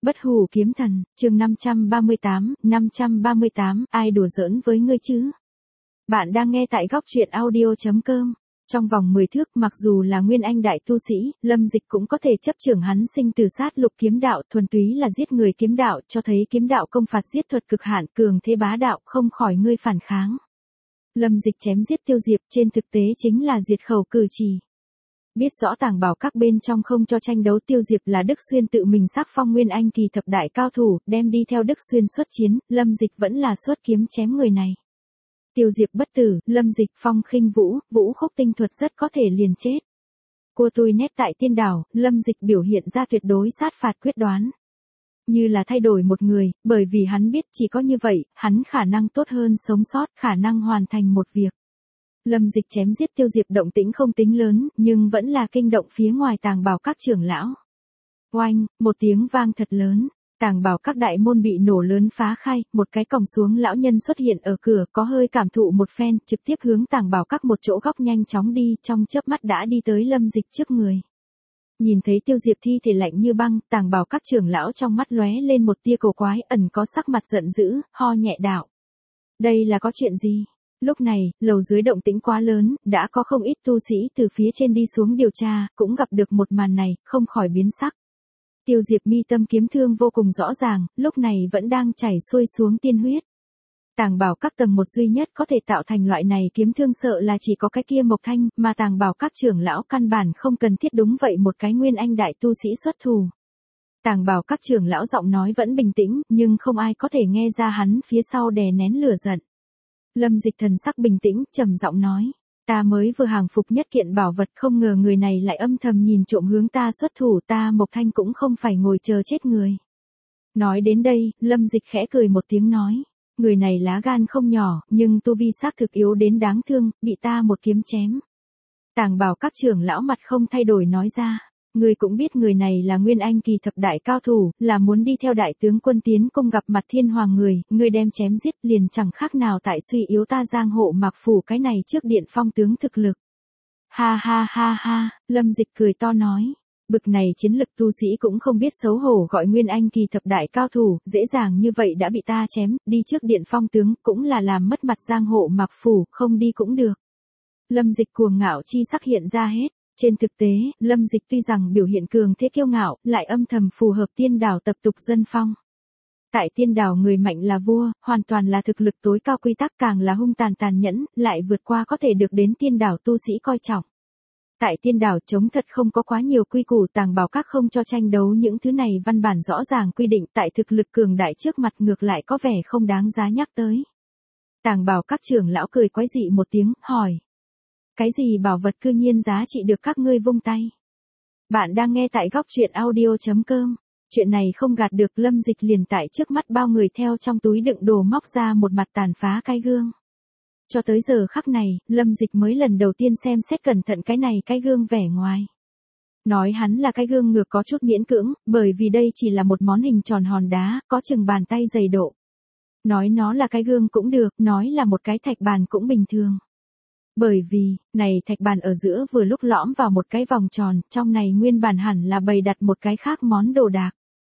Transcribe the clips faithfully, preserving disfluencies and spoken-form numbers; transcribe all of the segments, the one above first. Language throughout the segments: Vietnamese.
Bất hủ kiếm thần, chương năm trăm ba mươi tám, năm trăm ba mươi tám, ai đùa giỡn với ngươi chứ? Bạn đang nghe tại góc truyện audio chấm com. Trong vòng mười thước, mặc dù là nguyên anh đại tu sĩ, Lâm Dịch cũng có thể chấp trưởng hắn sinh tử sát lục kiếm đạo, thuần túy là giết người kiếm đạo, cho thấy kiếm đạo công phạt giết thuật cực hạn, cường thế bá đạo, không khỏi ngươi phản kháng. Lâm Dịch chém giết Tiêu Diệp, trên thực tế chính là diệt khẩu cử chỉ. Biết rõ tàng bảo các bên trong không cho tranh đấu, Tiêu Diệp là Đức Xuyên tự mình sắc phong nguyên anh kỳ thập đại cao thủ, đem đi theo Đức Xuyên xuất chiến, Lâm Dịch vẫn là xuất kiếm chém người này. Tiêu Diệp bất tử, Lâm Dịch phong khinh vũ, vũ khúc tinh thuật rất có thể liền chết. Cua tui nét tại tiên đảo, Lâm Dịch biểu hiện ra tuyệt đối sát phạt quyết đoán. Như là thay đổi một người, bởi vì hắn biết chỉ có như vậy, hắn khả năng tốt hơn sống sót, khả năng hoàn thành một việc. Lâm Dịch chém giết Tiêu Diệp động tĩnh không tính lớn, nhưng vẫn là kinh động phía ngoài tàng bảo các trưởng lão. Oanh, một tiếng vang thật lớn, tàng bảo các đại môn bị nổ lớn phá khai, một cái còng xuống lão nhân xuất hiện ở cửa, có hơi cảm thụ một phen, trực tiếp hướng tàng bảo các một chỗ góc nhanh chóng đi, trong chớp mắt đã đi tới Lâm Dịch trước người. Nhìn thấy Tiêu Diệp thi thể lạnh như băng, tàng bảo các trưởng lão trong mắt lóe lên một tia cổ quái, ẩn có sắc mặt giận dữ, ho nhẹ đạo. Đây là có chuyện gì? Lúc này, lầu dưới động tĩnh quá lớn, đã có không ít tu sĩ từ phía trên đi xuống điều tra, cũng gặp được một màn này, không khỏi biến sắc. Tiêu Diệp mi tâm kiếm thương vô cùng rõ ràng, lúc này vẫn đang chảy xuôi xuống tiên huyết. Tàng bảo các tầng một duy nhất có thể tạo thành loại này kiếm thương sợ là chỉ có cái kia Mộc Thanh, mà tàng bảo các trưởng lão căn bản không cần thiết đúng vậy một cái nguyên anh đại tu sĩ xuất thủ. Tàng bảo các trưởng lão giọng nói vẫn bình tĩnh, nhưng không ai có thể nghe ra hắn phía sau đè nén lửa giận. Lâm Dịch thần sắc bình tĩnh, trầm giọng nói, ta mới vừa hàng phục nhất kiện bảo vật, không ngờ người này lại âm thầm nhìn trộm hướng ta xuất thủ, ta Mộc Thanh cũng không phải ngồi chờ chết người. Nói đến đây, Lâm Dịch khẽ cười một tiếng nói, người này lá gan không nhỏ, nhưng tu vi xác thực yếu đến đáng thương, bị ta một kiếm chém. Tàng bảo các trưởng lão mặt không thay đổi nói ra, ngươi cũng biết người này là nguyên anh kỳ thập đại cao thủ, là muốn đi theo đại tướng quân tiến công gặp mặt thiên hoàng người, ngươi đem chém giết liền chẳng khác nào tại suy yếu ta giang hộ Mạc Phủ cái này trước điện phong tướng thực lực. Ha ha ha ha, Lâm Dịch cười to nói, bực này chiến lực tu sĩ cũng không biết xấu hổ gọi nguyên anh kỳ thập đại cao thủ, dễ dàng như vậy đã bị ta chém, đi trước điện phong tướng cũng là làm mất mặt giang hộ Mạc Phủ, không đi cũng được. Lâm Dịch cuồng ngạo chi sắc hiện ra hết. Trên thực tế, Lâm Dịch tuy rằng biểu hiện cường thế kiêu ngạo, lại âm thầm phù hợp tiên đảo tập tục dân phong. Tại tiên đảo người mạnh là vua, hoàn toàn là thực lực tối cao, quy tắc càng là hung tàn tàn nhẫn, lại vượt qua có thể được đến tiên đảo tu sĩ coi trọng. Tại tiên đảo chống thật không có quá nhiều quy củ, tàng bảo các không cho tranh đấu, những thứ này văn bản rõ ràng quy định, tại thực lực cường đại trước mặt ngược lại có vẻ không đáng giá nhắc tới. Tàng bảo các trưởng lão cười quái dị một tiếng, hỏi. Cái gì bảo vật cư nhiên giá trị được các ngươi vung tay? Bạn đang nghe tại góc truyện audio chấm com. Chuyện này không gạt được, Lâm Dịch liền tại trước mắt bao người theo trong túi đựng đồ móc ra một mặt tàn phá cái gương. Cho tới giờ khắc này, Lâm Dịch mới lần đầu tiên xem xét cẩn thận cái này cái gương vẻ ngoài. Nói hắn là cái gương ngược có chút miễn cưỡng, bởi vì đây chỉ là một món hình tròn hòn đá, có chừng bàn tay dày độ. Nói nó là cái gương cũng được, nói là một cái thạch bàn cũng bình thường. Bởi vì, này thạch bàn ở giữa vừa lúc lõm vào một cái vòng tròn, trong này nguyên bản hẳn là bày đặt một cái khác món đồ đạc.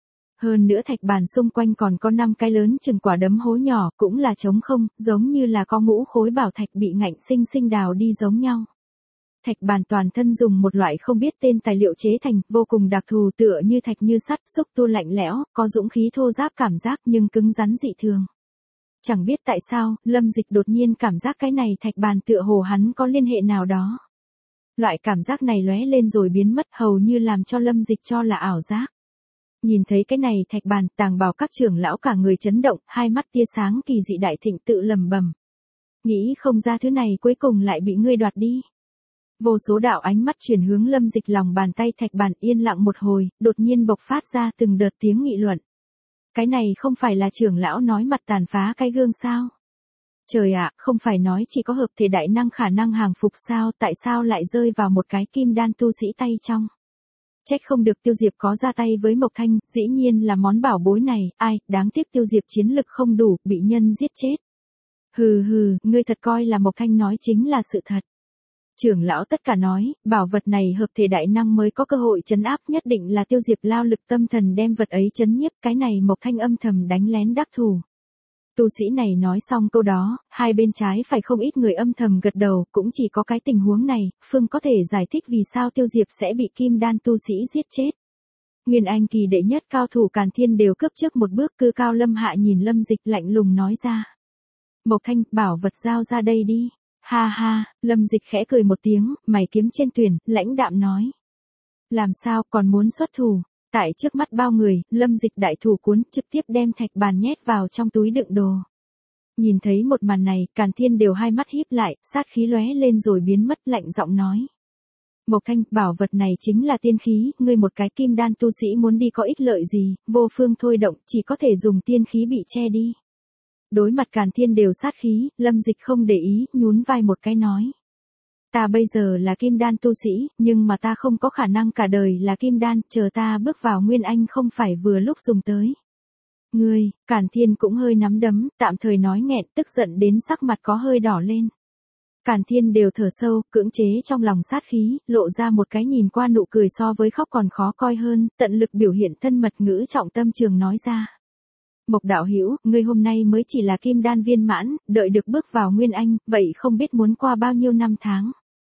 Hơn nữa thạch bàn xung quanh còn có năm cái lớn chừng quả đấm hố nhỏ, cũng là trống không, giống như là có ngũ khối bảo thạch bị ngạnh sinh sinh đào đi giống nhau. Thạch bàn toàn thân dùng một loại không biết tên tài liệu chế thành, vô cùng đặc thù, tựa như thạch như sắt, xúc tu lạnh lẽo, có dũng khí thô ráp cảm giác nhưng cứng rắn dị thường. Chẳng biết tại sao, Lâm Dịch đột nhiên cảm giác cái này thạch bàn tựa hồ hắn có liên hệ nào đó. Loại cảm giác này lóe lên rồi biến mất, hầu như làm cho Lâm Dịch cho là ảo giác. Nhìn thấy cái này thạch bàn, tàng bảo các trưởng lão cả người chấn động, hai mắt tia sáng kỳ dị đại thịnh, tự lầm bầm. Nghĩ không ra thứ này cuối cùng lại bị ngươi đoạt đi. Vô số đạo ánh mắt chuyển hướng Lâm Dịch, lòng bàn tay thạch bàn yên lặng một hồi, đột nhiên bộc phát ra từng đợt tiếng nghị luận. Cái này không phải là trưởng lão nói mặt tàn phá cái gương sao? Trời ạ, không phải nói chỉ có hợp thể đại năng khả năng hàng phục sao, tại sao lại rơi vào một cái kim đan tu sĩ tay trong? Trách không được Tiêu Diệp có ra tay với Mộc Thanh, dĩ nhiên là món bảo bối này, ai, đáng tiếc Tiêu Diệp chiến lực không đủ, bị nhân giết chết. Hừ hừ, ngươi thật coi là Mộc Thanh nói chính là sự thật. Trưởng lão tất cả nói, bảo vật này hợp thể đại năng mới có cơ hội trấn áp, nhất định là Tiêu Diệp lao lực tâm thần đem vật ấy trấn nhiếp, cái này Mộc Thanh âm thầm đánh lén đắc thủ. Tu sĩ này nói xong câu đó, hai bên trái phải không ít người âm thầm gật đầu, cũng chỉ có cái tình huống này, Phương có thể giải thích vì sao Tiêu Diệp sẽ bị kim đan tu sĩ giết chết. Nguyên Anh kỳ đệ nhất cao thủ Càn Thiên đều cướp trước một bước, cư cao lâm hạ nhìn Lâm Dịch lạnh lùng nói ra. Mộc Thanh, bảo vật giao ra đây đi. Ha ha, Lâm Dịch khẽ cười một tiếng, mày kiếm trên thuyền, lãnh đạm nói. Làm sao còn muốn xuất thủ? Tại trước mắt bao người, Lâm Dịch đại thủ cuốn trực tiếp đem thạch bàn nhét vào trong túi đựng đồ. Nhìn thấy một màn này, Càn Thiên đều hai mắt híp lại, sát khí lóe lên rồi biến mất, lạnh giọng nói. Mộc Thanh, bảo vật này chính là tiên khí, ngươi một cái kim đan tu sĩ muốn đi có ích lợi gì, vô phương thôi động, chỉ có thể dùng tiên khí bị che đi. Đối mặt Càn Thiên đều sát khí, Lâm Dịch không để ý, nhún vai một cái nói. Ta bây giờ là kim đan tu sĩ, nhưng mà ta không có khả năng cả đời là kim đan, chờ ta bước vào Nguyên Anh không phải vừa lúc dùng tới. Ngươi, Càn Thiên cũng hơi nắm đấm, tạm thời nói nghẹn, tức giận đến sắc mặt có hơi đỏ lên. Càn Thiên đều thở sâu, cưỡng chế trong lòng sát khí, lộ ra một cái nhìn qua nụ cười so với khóc còn khó coi hơn, tận lực biểu hiện thân mật ngữ trọng tâm trường nói ra. Mộc đạo hữu, ngươi hôm nay mới chỉ là kim đan viên mãn, đợi được bước vào Nguyên Anh, vậy không biết muốn qua bao nhiêu năm tháng.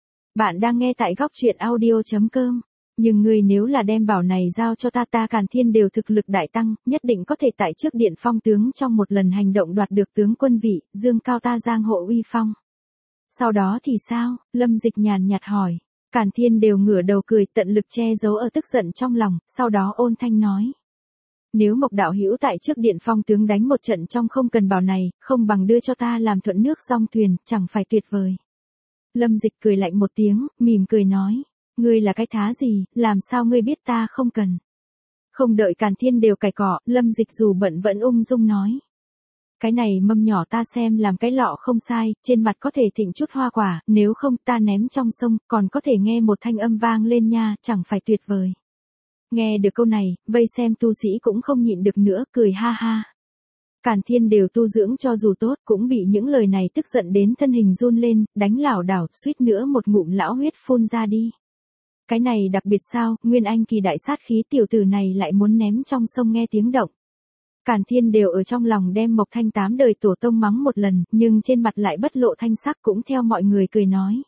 Bạn đang nghe tại góc truyện audio chấm com. Nhưng ngươi nếu là đem bảo này giao cho ta, ta Càn Thiên đều thực lực đại tăng, nhất định có thể tại trước điện phong tướng trong một lần hành động đoạt được tướng quân vị, dương cao ta giang hộ uy phong. Sau đó thì sao? Lâm Dịch nhàn nhạt hỏi. Càn Thiên đều ngửa đầu cười, tận lực che giấu ở tức giận trong lòng, sau đó ôn thanh nói. Nếu Mộc đạo hữu tại trước điện phong tướng đánh một trận trong không cần bảo này, không bằng đưa cho ta làm thuận nước song thuyền, chẳng phải tuyệt vời. Lâm Dịch cười lạnh một tiếng, mỉm cười nói. Ngươi là cái thá gì, làm sao ngươi biết ta không cần. Không đợi Càn Thiên đều cài cọ, Lâm Dịch dù bận vẫn ung dung nói. Cái này mâm nhỏ ta xem làm cái lọ không sai, trên mặt có thể thịnh chút hoa quả, nếu không ta ném trong sông, còn có thể nghe một thanh âm vang lên nha, chẳng phải tuyệt vời. Nghe được câu này, vây xem tu sĩ cũng không nhịn được nữa, cười ha ha. Càn Thiên đều tu dưỡng cho dù tốt, cũng bị những lời này tức giận đến thân hình run lên, đánh lảo đảo, suýt nữa một ngụm lão huyết phun ra đi. Cái này đặc biệt sao, Nguyên Anh kỳ đại sát khí tiểu tử này lại muốn ném trong sông nghe tiếng động. Càn Thiên đều ở trong lòng đem Mộc Thanh tám đời tổ tông mắng một lần, nhưng trên mặt lại bất lộ thanh sắc, cũng theo mọi người cười nói.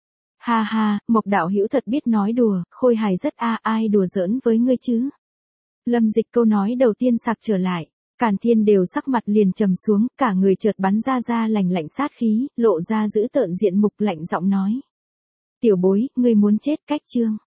Ha ha, Mộc đạo hữu thật biết nói đùa, khôi hài rất a, ai đùa giỡn với ngươi chứ. Lâm Dịch câu nói đầu tiên sạc trở lại, Càn Thiên đều sắc mặt liền trầm xuống, cả người chợt bắn ra ra lành lạnh sát khí, lộ ra giữ tợn diện mục, lạnh giọng nói. Tiểu bối, ngươi muốn chết cách chương.